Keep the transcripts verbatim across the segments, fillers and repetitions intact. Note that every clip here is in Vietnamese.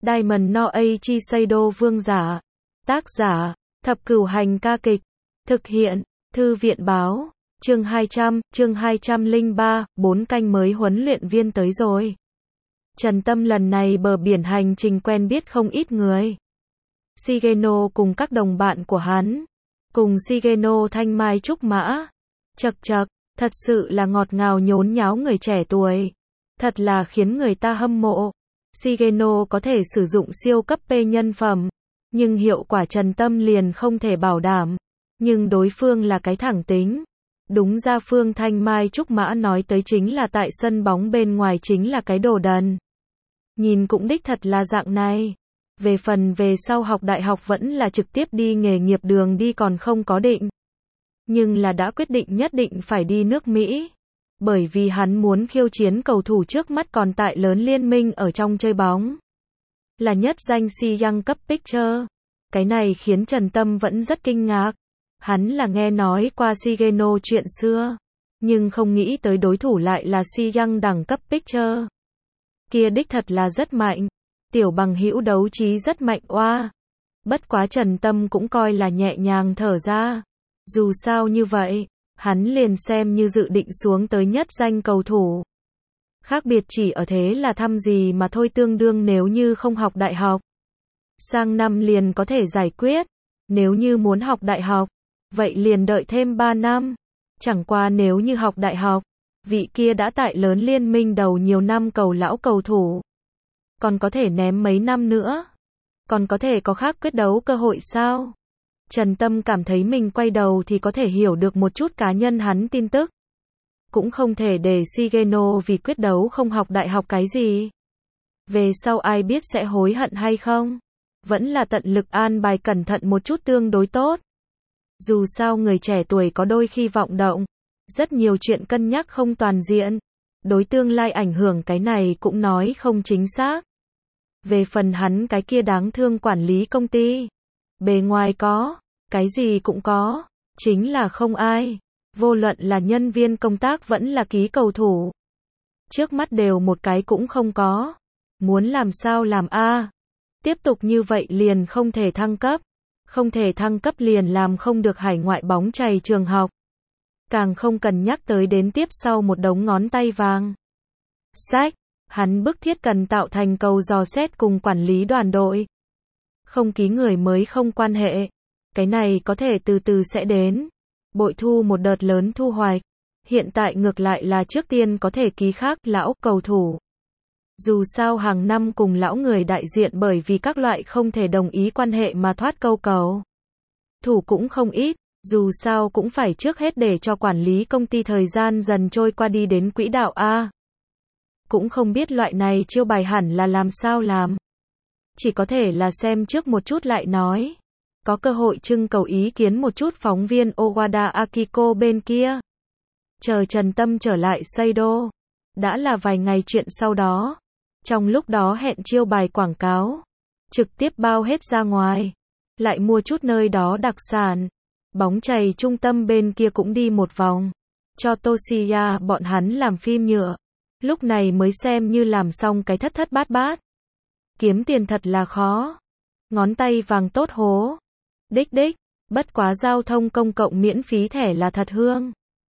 Diamond no Eiichi Seido vương giả. Tác giả, Thập Cửu Hành ca kịch. Thực hiện, Thư viện báo. Chương hai trăm, chương hai trăm lẻ ba, bốn canh mới huấn luyện viên tới rồi. Trần Tâm lần này bờ biển hành trình quen biết không ít người. Shigeno cùng các đồng bạn của hắn. Cùng Shigeno thanh mai trúc mã. Chật chật, thật sự là ngọt ngào nhốn nháo người trẻ tuổi. Thật là khiến người ta hâm mộ. Shigeno có thể sử dụng siêu cấp P nhân phẩm. Nhưng hiệu quả Trần Tâm liền không thể bảo đảm. Nhưng đối phương là cái thẳng tính. Đúng ra Phương Thanh Mai Trúc Mã nói tới chính là tại sân bóng bên ngoài chính là cái đồ đần. Nhìn cũng đích thật là dạng này. Về phần về sau học đại học vẫn là trực tiếp đi nghề nghiệp đường đi còn không có định. Nhưng là đã quyết định nhất định phải đi nước Mỹ. Bởi vì hắn muốn khiêu chiến cầu thủ trước mắt còn tại lớn liên minh ở trong chơi bóng. Là nhất danh Cy Young Cup Pitcher. Cái này khiến Trần Tâm vẫn rất kinh ngạc. Hắn là nghe nói qua Shigeno chuyện xưa. Nhưng không nghĩ tới đối thủ lại là Cy Young đẳng cấp Pitcher. Kia đích thật là rất mạnh. Tiểu bằng hữu đấu trí rất mạnh oa. Bất quá Trần Tâm cũng coi là nhẹ nhàng thở ra. Dù sao như vậy, hắn liền xem như dự định xuống tới nhất danh cầu thủ. Khác biệt chỉ ở thế là thăm gì mà thôi, tương đương nếu như không học đại học. Sang năm liền có thể giải quyết. Nếu như muốn học đại học, vậy liền đợi thêm ba năm. Chẳng qua nếu như học đại học, vị kia đã tại lớn liên minh đầu nhiều năm cầu lão cầu thủ. Còn có thể ném mấy năm nữa. Còn có thể có khác quyết đấu cơ hội sao? Trần Tâm cảm thấy mình quay đầu thì có thể hiểu được một chút cá nhân hắn tin tức. Cũng không thể để Shigeno vì quyết đấu không học đại học cái gì. Về sau ai biết sẽ hối hận hay không? Vẫn là tận lực an bài cẩn thận một chút tương đối tốt. Dù sao người trẻ tuổi có đôi khi vọng động. Rất nhiều chuyện cân nhắc không toàn diện. Đối tương lai ảnh hưởng cái này cũng nói không chính xác. Về phần hắn cái kia đáng thương quản lý công ty. Bề ngoài có, cái gì cũng có. Chính là không ai. Vô luận là nhân viên công tác vẫn là ký cầu thủ. Trước mắt đều một cái cũng không có. Muốn làm sao làm a? Tiếp tục như vậy liền không thể thăng cấp. Không thể thăng cấp liền làm không được hải ngoại bóng chày trường học. Càng không cần nhắc tới đến tiếp sau một đống ngón tay vàng. Sách, hắn bức thiết cần tạo thành cầu dò xét cùng quản lý đoàn đội. Không ký người mới không quan hệ. Cái này có thể từ từ sẽ đến. Bội thu một đợt lớn thu hoạch. Hiện tại ngược lại là trước tiên có thể ký khác lão cầu thủ. Dù sao hàng năm cùng lão người đại diện bởi vì các loại không thể đồng ý quan hệ mà thoát câu cầu. Thủ cũng không ít, dù sao cũng phải trước hết để cho quản lý công ty thời gian dần trôi qua đi đến quỹ đạo A. Cũng không biết loại này chiêu bài hẳn là làm sao làm. Chỉ có thể là xem trước một chút lại nói. Có cơ hội trưng cầu ý kiến một chút phóng viên Owada Akiko bên kia. Chờ Trần Tâm trở lại Seido. Đã là vài ngày chuyện sau đó. Trong lúc đó hẹn chiêu bài quảng cáo. Trực tiếp bao hết ra ngoài. Lại mua chút nơi đó đặc sản. Bóng chày trung tâm bên kia cũng đi một vòng. Cho Toshiya bọn hắn làm phim nhựa. Lúc này mới xem như làm xong cái thất thất bát bát. Kiếm tiền thật là khó. Ngón tay vàng tốt hố. Đích đích. Bất quá giao thông công cộng miễn phí thẻ là thật hương.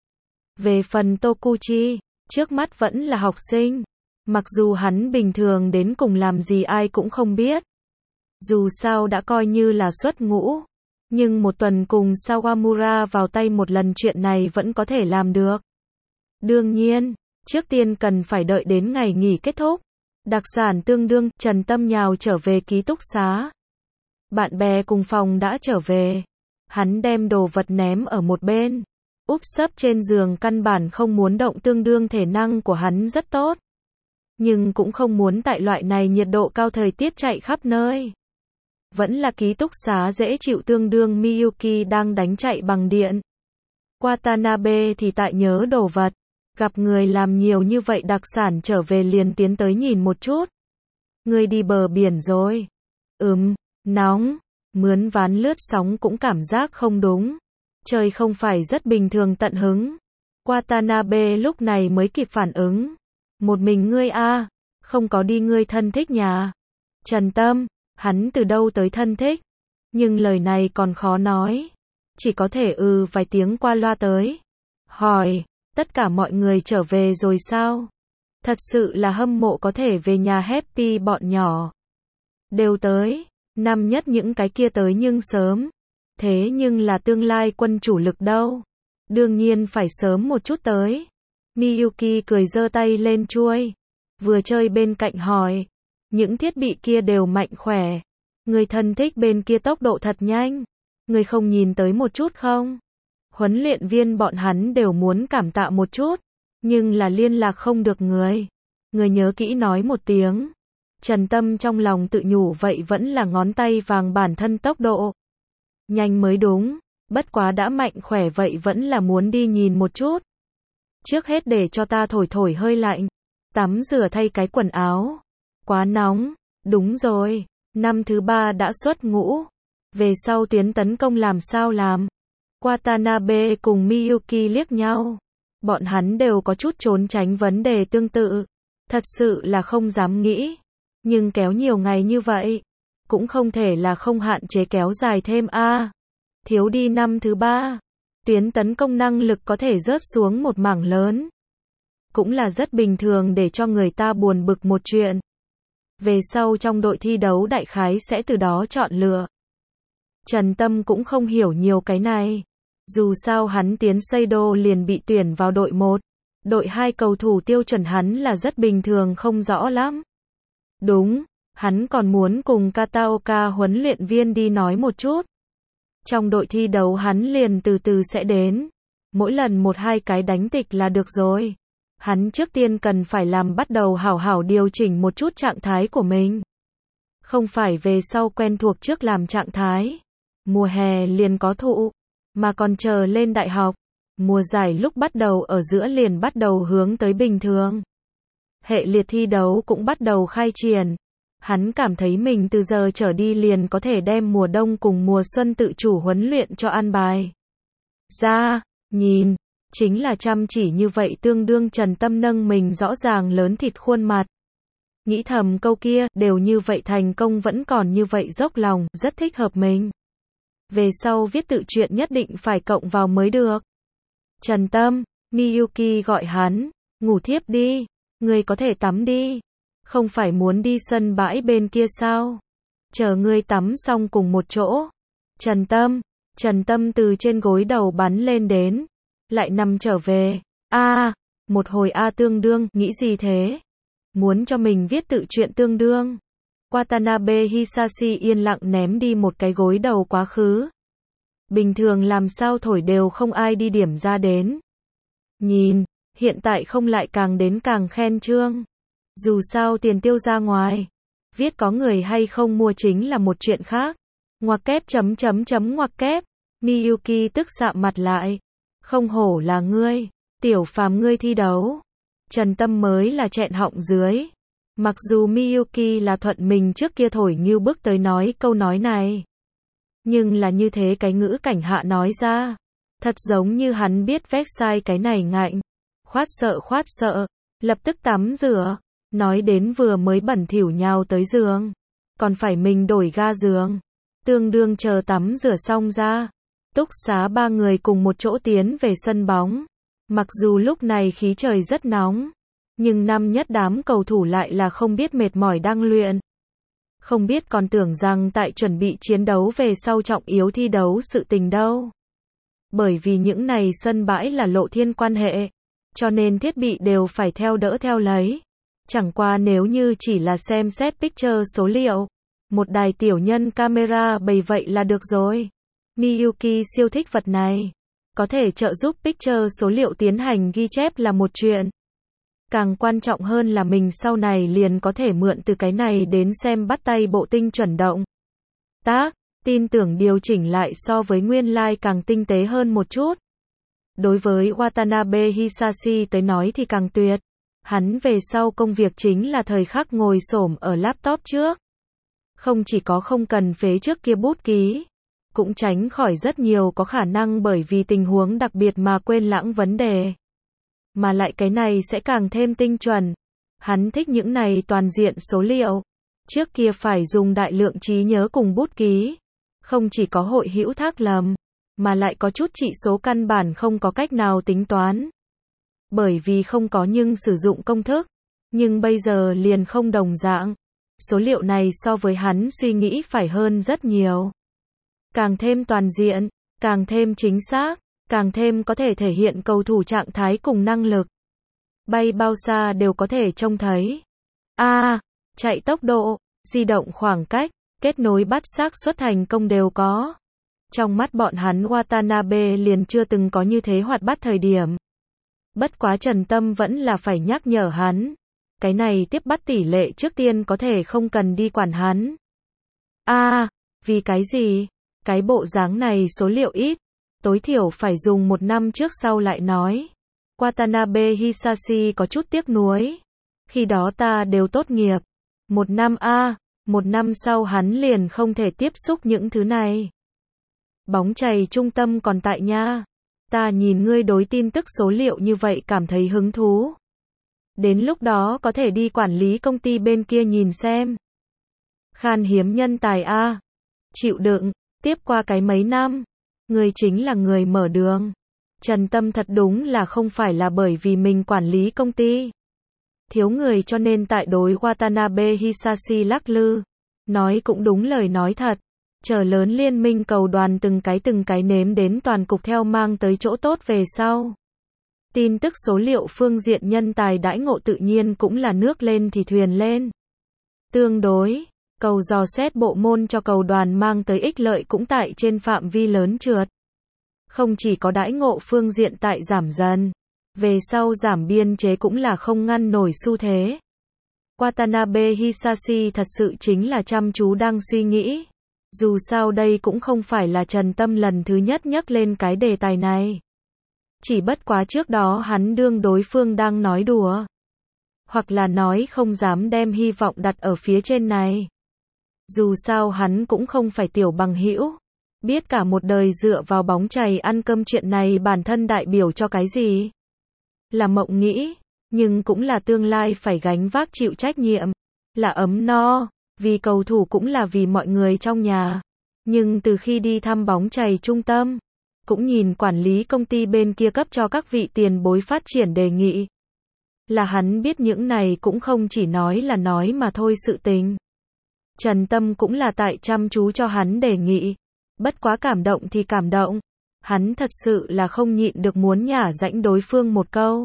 Về phần Tokuchi, trước mắt vẫn là học sinh. Mặc dù hắn bình thường đến cùng làm gì ai cũng không biết. Dù sao đã coi như là xuất ngũ. Nhưng một tuần cùng Sawamura vào tay một lần chuyện này vẫn có thể làm được. Đương nhiên, trước tiên cần phải đợi đến ngày nghỉ kết thúc. Đặc sản tương đương, Trần Tâm nhào trở về ký túc xá. Bạn bè cùng phòng đã trở về. Hắn đem đồ vật ném ở một bên. Úp sấp trên giường căn bản không muốn động, tương đương thể năng của hắn rất tốt. Nhưng cũng không muốn tại loại này nhiệt độ cao thời tiết chạy khắp nơi. Vẫn là ký túc xá dễ chịu, tương đương Miyuki đang đánh chạy bằng điện. Watanabe thì tại nhớ đồ vật. Gặp người làm nhiều như vậy đặc sản trở về liền tiến tới nhìn một chút. Người đi bờ biển rồi. Ừm, nóng. Mướn ván lướt sóng cũng cảm giác không đúng. Trời không phải rất bình thường tận hứng. Watanabe lúc này mới kịp phản ứng. Một mình ngươi a, không có đi ngươi thân thích nhà. Trần Tâm, hắn từ đâu tới thân thích? Nhưng lời này còn khó nói. Chỉ có thể ừ vài tiếng qua loa tới. Hỏi, tất cả mọi người trở về rồi sao? Thật sự là hâm mộ có thể về nhà happy bọn nhỏ. Đều tới, năm nhất những cái kia tới nhưng sớm. Thế nhưng là tương lai quân chủ lực đâu? Đương nhiên phải sớm một chút tới. Miyuki cười giơ tay lên chuôi. Vừa chơi bên cạnh hỏi. Những thiết bị kia đều mạnh khỏe. Người thân thích bên kia tốc độ thật nhanh. Người không nhìn tới một chút không? Huấn luyện viên bọn hắn đều muốn cảm tạ một chút. Nhưng là liên lạc không được người. Người nhớ kỹ nói một tiếng. Trần Tâm trong lòng tự nhủ vậy vẫn là ngón tay vàng bản thân tốc độ. Nhanh mới đúng. Bất quá đã mạnh khỏe vậy vẫn là muốn đi nhìn một chút. Trước hết để cho ta thổi thổi hơi lạnh. Tắm rửa thay cái quần áo. Quá nóng. Đúng rồi. Năm thứ ba đã xuất ngũ. Về sau tuyến tấn công làm sao làm? Watanabe cùng Miyuki liếc nhau. Bọn hắn đều có chút trốn tránh vấn đề tương tự. Thật sự là không dám nghĩ. Nhưng kéo nhiều ngày như vậy. Cũng không thể là không hạn chế kéo dài thêm a. À, thiếu đi năm thứ ba. Tuyến tấn công năng lực có thể rớt xuống một mảng lớn. Cũng là rất bình thường để cho người ta buồn bực một chuyện. Về sau trong đội thi đấu đại khái sẽ từ đó chọn lựa. Trần Tâm cũng không hiểu nhiều cái này. Dù sao hắn tiến Seido liền bị tuyển vào đội một. Đội hai cầu thủ tiêu chuẩn hắn là rất bình thường không rõ lắm. Đúng, hắn còn muốn cùng Kataoka huấn luyện viên đi nói một chút. Trong đội thi đấu hắn liền từ từ sẽ đến. Mỗi lần một hai cái đánh tịch là được rồi. Hắn trước tiên cần phải làm bắt đầu hảo hảo điều chỉnh một chút trạng thái của mình. Không phải về sau quen thuộc trước làm trạng thái. Mùa hè liền có thụ. Mà còn chờ lên đại học. Mùa giải lúc bắt đầu ở giữa liền bắt đầu hướng tới bình thường. Hệ liệt thi đấu cũng bắt đầu khai triển. Hắn cảm thấy mình từ giờ trở đi liền có thể đem mùa đông cùng mùa xuân tự chủ huấn luyện cho an bài. Ra, nhìn, chính là chăm chỉ như vậy tương đương Trần Tâm nâng mình rõ ràng lớn thịt khuôn mặt. Nghĩ thầm câu kia, đều như vậy thành công vẫn còn như vậy dốc lòng, rất thích hợp mình. Về sau viết tự truyện nhất định phải cộng vào mới được. Trần Tâm, Miyuki gọi hắn, ngủ thiếp đi, ngươi có thể tắm đi. Không phải muốn đi sân bãi bên kia sao? Chờ ngươi tắm xong cùng một chỗ. Trần Tâm, Trần Tâm từ trên gối đầu bắn lên đến. Lại nằm trở về. A, à, một hồi A tương đương, nghĩ gì thế? Muốn cho mình viết tự truyện tương đương. Watanabe Hisashi yên lặng ném đi một cái gối đầu quá khứ. Bình thường làm sao thổi đều không ai đi điểm ra đến. Nhìn, hiện tại không lại càng đến càng khen trương. Dù sao tiền tiêu ra ngoài. Viết có người hay không mua chính là một chuyện khác. Ngoặc kép chấm chấm chấm ngoặc kép. Miyuki tức sạm mặt lại. Không hổ là ngươi. Tiểu phàm ngươi thi đấu. Trần Tâm mới là chẹn họng dưới. Mặc dù Miyuki là thuận mình trước kia thổi như bước tới nói câu nói này. Nhưng là như thế cái ngữ cảnh hạ nói ra. Thật giống như hắn biết vét sai cái này ngạnh. Khoát sợ khoát sợ. Lập tức tắm rửa. Nói đến vừa mới bẩn thỉu nhào tới giường. Còn phải mình đổi ga giường. Tương đương chờ tắm rửa xong ra. Túc xá ba người cùng một chỗ tiến về sân bóng. Mặc dù lúc này khí trời rất nóng. Nhưng năm nhất đám cầu thủ lại là không biết mệt mỏi đang luyện. Không biết còn tưởng rằng tại chuẩn bị chiến đấu về sau trọng yếu thi đấu sự tình đâu. Bởi vì những này sân bãi là lộ thiên quan hệ. Cho nên thiết bị đều phải theo đỡ theo lấy. Chẳng qua nếu như chỉ là xem xét picture số liệu. Một đài tiểu nhân camera bày vậy là được rồi. Miyuki siêu thích vật này. Có thể trợ giúp picture số liệu tiến hành ghi chép là một chuyện. Càng quan trọng hơn là mình sau này liền có thể mượn từ cái này đến xem bắt tay bộ tinh chuẩn động. Tác, tin tưởng điều chỉnh lại so với nguyên lai like càng tinh tế hơn một chút. Đối với Watanabe Hisashi tới nói thì càng tuyệt. Hắn về sau công việc chính là thời khắc ngồi xổm ở laptop trước. Không chỉ có không cần phế trước kia bút ký. Cũng tránh khỏi rất nhiều có khả năng bởi vì tình huống đặc biệt mà quên lãng vấn đề. Mà lại cái này sẽ càng thêm tinh chuẩn. Hắn thích những này toàn diện số liệu. Trước kia phải dùng đại lượng trí nhớ cùng bút ký. Không chỉ có hội hữu thác lầm, mà lại có chút trị số căn bản không có cách nào tính toán. Bởi vì không có nhưng sử dụng công thức. Nhưng bây giờ liền không đồng dạng. Số liệu này so với hắn suy nghĩ phải hơn rất nhiều. Càng thêm toàn diện, càng thêm chính xác, càng thêm có thể thể hiện cầu thủ trạng thái cùng năng lực. Bay bao xa đều có thể trông thấy. A, à, chạy tốc độ, di động khoảng cách, kết nối bắt xác suất thành công đều có. Trong mắt bọn hắn Watanabe liền chưa từng có như thế hoạt bát thời điểm. Bất quá Trần Tâm vẫn là phải nhắc nhở hắn. Cái này tiếp bắt tỷ lệ trước tiên có thể không cần đi quản hắn. A, à, vì cái gì? Cái bộ dáng này số liệu ít. Tối thiểu phải dùng một năm trước sau lại nói. Watanabe Hisashi có chút tiếc nuối. Khi đó ta đều tốt nghiệp. Một năm a, à, một năm sau hắn liền không thể tiếp xúc những thứ này. Bóng chày trung tâm còn tại nha. Ta nhìn ngươi đối tin tức số liệu như vậy cảm thấy hứng thú. Đến lúc đó có thể đi quản lý công ty bên kia nhìn xem. Khan hiếm nhân tài a. À. Chịu đựng, tiếp qua cái mấy năm. Ngươi chính là người mở đường. Trần Tâm thật đúng là không phải là bởi vì mình quản lý công ty. Thiếu người cho nên tại đối Watanabe Hisashi lắc lư. Nói cũng đúng lời nói thật. Chờ lớn liên minh cầu đoàn từng cái từng cái nếm đến toàn cục theo mang tới chỗ tốt về sau. Tin tức số liệu phương diện nhân tài đãi ngộ tự nhiên cũng là nước lên thì thuyền lên. Tương đối, cầu dò xét bộ môn cho cầu đoàn mang tới ích lợi cũng tại trên phạm vi lớn trượt. Không chỉ có đãi ngộ phương diện tại giảm dần, về sau giảm biên chế cũng là không ngăn nổi xu thế. Watanabe Hisashi thật sự chính là chăm chú đang suy nghĩ. Dù sao đây cũng không phải là Trần Tâm lần thứ nhất nhắc lên cái đề tài này. Chỉ bất quá trước đó hắn đương đối phương đang nói đùa. Hoặc là nói không dám đem hy vọng đặt ở phía trên này. Dù sao hắn cũng không phải tiểu bằng hữu. Biết cả một đời dựa vào bóng chày ăn cơm chuyện này bản thân đại biểu cho cái gì? Là mộng nghĩ, nhưng cũng là tương lai phải gánh vác chịu trách nhiệm. Là ấm no, vì cầu thủ cũng là vì mọi người trong nhà. Nhưng từ khi đi thăm bóng chày trung tâm, cũng nhìn quản lý công ty bên kia cấp cho các vị tiền bối phát triển đề nghị. Là hắn biết những này cũng không chỉ nói là nói mà thôi sự tình. Trần Tâm cũng là tại chăm chú cho hắn đề nghị. Bất quá cảm động thì cảm động. Hắn thật sự là không nhịn được muốn nhả rãnh đối phương một câu.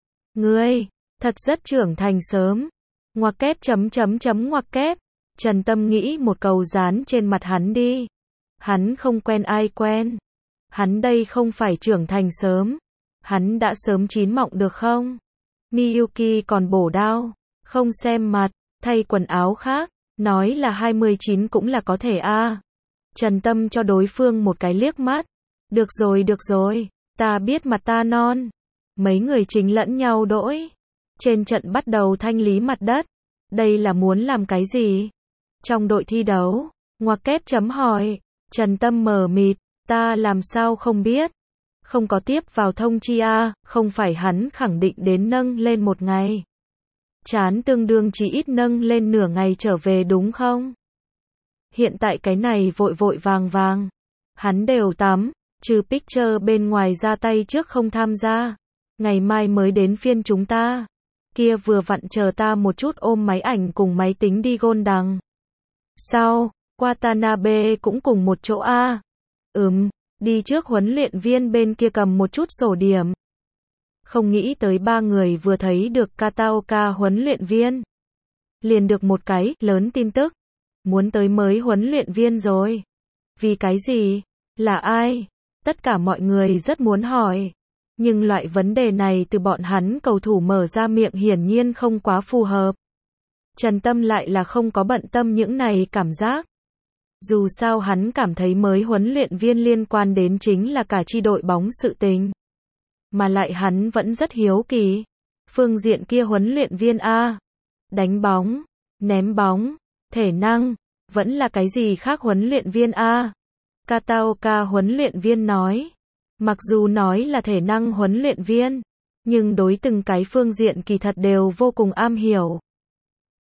Ngươi, thật rất trưởng thành sớm. Ngoặc kép chấm chấm chấm ngoặc kép. Trần Tâm nghĩ một câu dán trên mặt hắn đi. Hắn không quen ai quen. Hắn đây không phải trưởng thành sớm. Hắn đã sớm chín mọng được không? Miyuki còn bổ đao. Không xem mặt, thay quần áo khác. Nói là hai mươi chín cũng là có thể a. À. Trần Tâm cho đối phương một cái liếc mắt. Được rồi được rồi, ta biết mặt ta non. Mấy người chính lẫn nhau đỗi. Trên trận bắt đầu thanh lý mặt đất. Đây là muốn làm cái gì? Trong đội thi đấu, ngoặc kép chấm hỏi. Trần Tâm mờ mịt, ta làm sao không biết? Không có tiếp vào thông chi a, không phải hắn khẳng định đến nâng lên một ngày. Chán tương đương chỉ ít nâng lên nửa ngày trở về đúng không? Hiện tại cái này vội vội vàng vàng. Hắn đều tắm, trừ picture bên ngoài ra tay trước không tham gia. Ngày mai mới đến phiên chúng ta. Kia vừa vặn chờ ta một chút ôm máy ảnh cùng máy tính đi gôn đằng. Sao, Watanabe cũng cùng một chỗ a? À? Ừm, đi trước huấn luyện viên bên kia cầm một chút sổ điểm. Không nghĩ tới ba người vừa thấy được Kataoka huấn luyện viên. Liền được một cái lớn tin tức. Muốn tới mới huấn luyện viên rồi. Vì cái gì? Là ai? Tất cả mọi người rất muốn hỏi. Nhưng loại vấn đề này từ bọn hắn cầu thủ mở ra miệng hiển nhiên không quá phù hợp. Trần Tâm lại là không có bận tâm những này cảm giác. Dù sao hắn cảm thấy mới huấn luyện viên liên quan đến chính là cả chi đội bóng sự tình. Mà lại hắn vẫn rất hiếu kỳ. Phương diện kia huấn luyện viên A. Đánh bóng, ném bóng, thể năng, vẫn là cái gì khác huấn luyện viên A. Kataoka huấn luyện viên nói. Mặc dù nói là thể năng huấn luyện viên, nhưng đối từng cái phương diện kỳ thật đều vô cùng am hiểu.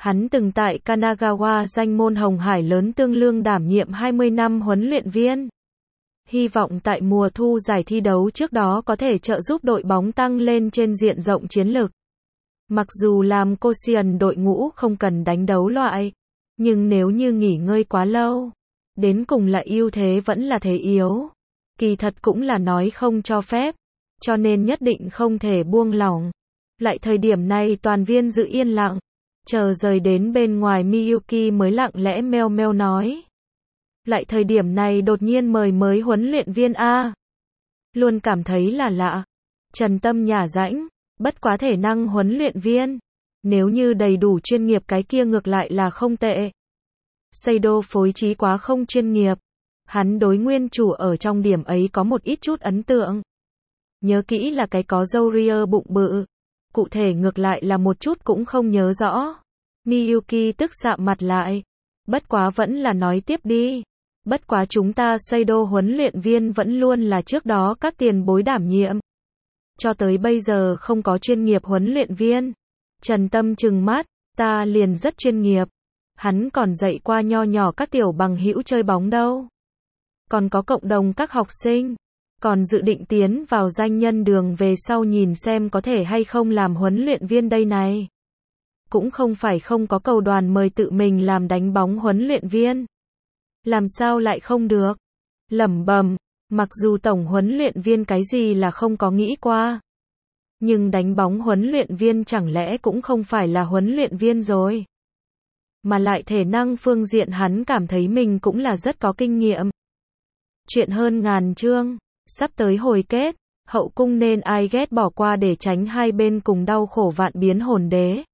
Hắn từng tại Kanagawa danh môn Hồng Hải lớn tương lương đảm nhiệm hai mươi năm huấn luyện viên. Hy vọng tại mùa thu giải thi đấu trước đó có thể trợ giúp đội bóng tăng lên trên diện rộng chiến lược. Mặc dù làm Korean đội ngũ không cần đánh đấu loại, nhưng nếu như nghỉ ngơi quá lâu, đến cùng là ưu thế vẫn là thế yếu. Kỳ thật cũng là nói không cho phép, cho nên nhất định không thể buông lỏng. Lại thời điểm này toàn viên giữ yên lặng, chờ rời đến bên ngoài Miyuki mới lặng lẽ meo meo nói. Lại thời điểm này đột nhiên mời mới huấn luyện viên A. Luôn cảm thấy là lạ. Trần Tâm nhả rãnh, bất quá thể năng huấn luyện viên. Nếu như đầy đủ chuyên nghiệp cái kia ngược lại là không tệ. Seido phối trí quá không chuyên nghiệp. Hắn đối nguyên chủ ở trong điểm ấy có một ít chút ấn tượng. Nhớ kỹ là cái có râu ria bụng bự. Cụ thể ngược lại là một chút cũng không nhớ rõ. Miyuki tức sạm mặt lại. Bất quá vẫn là nói tiếp đi. Bất quá chúng ta Seido huấn luyện viên vẫn luôn là trước đó các tiền bối đảm nhiệm. Cho tới bây giờ không có chuyên nghiệp huấn luyện viên. Trần Tâm trừng mắt, ta liền rất chuyên nghiệp. Hắn còn dạy qua nho nhỏ các tiểu bằng hữu chơi bóng đâu. Còn có cộng đồng các học sinh. Còn dự định tiến vào danh nhân đường về sau nhìn xem có thể hay không làm huấn luyện viên đây này. Cũng không phải không có cầu đoàn mời tự mình làm đánh bóng huấn luyện viên. Làm sao lại không được? Lẩm bẩm, mặc dù tổng huấn luyện viên cái gì là không có nghĩ qua. Nhưng đánh bóng huấn luyện viên chẳng lẽ cũng không phải là huấn luyện viên rồi. Mà lại thể năng phương diện hắn cảm thấy mình cũng là rất có kinh nghiệm. Chuyện hơn ngàn chương, sắp tới hồi kết, hậu cung nên ai ghét bỏ qua để tránh hai bên cùng đau khổ vạn biến hồn đế.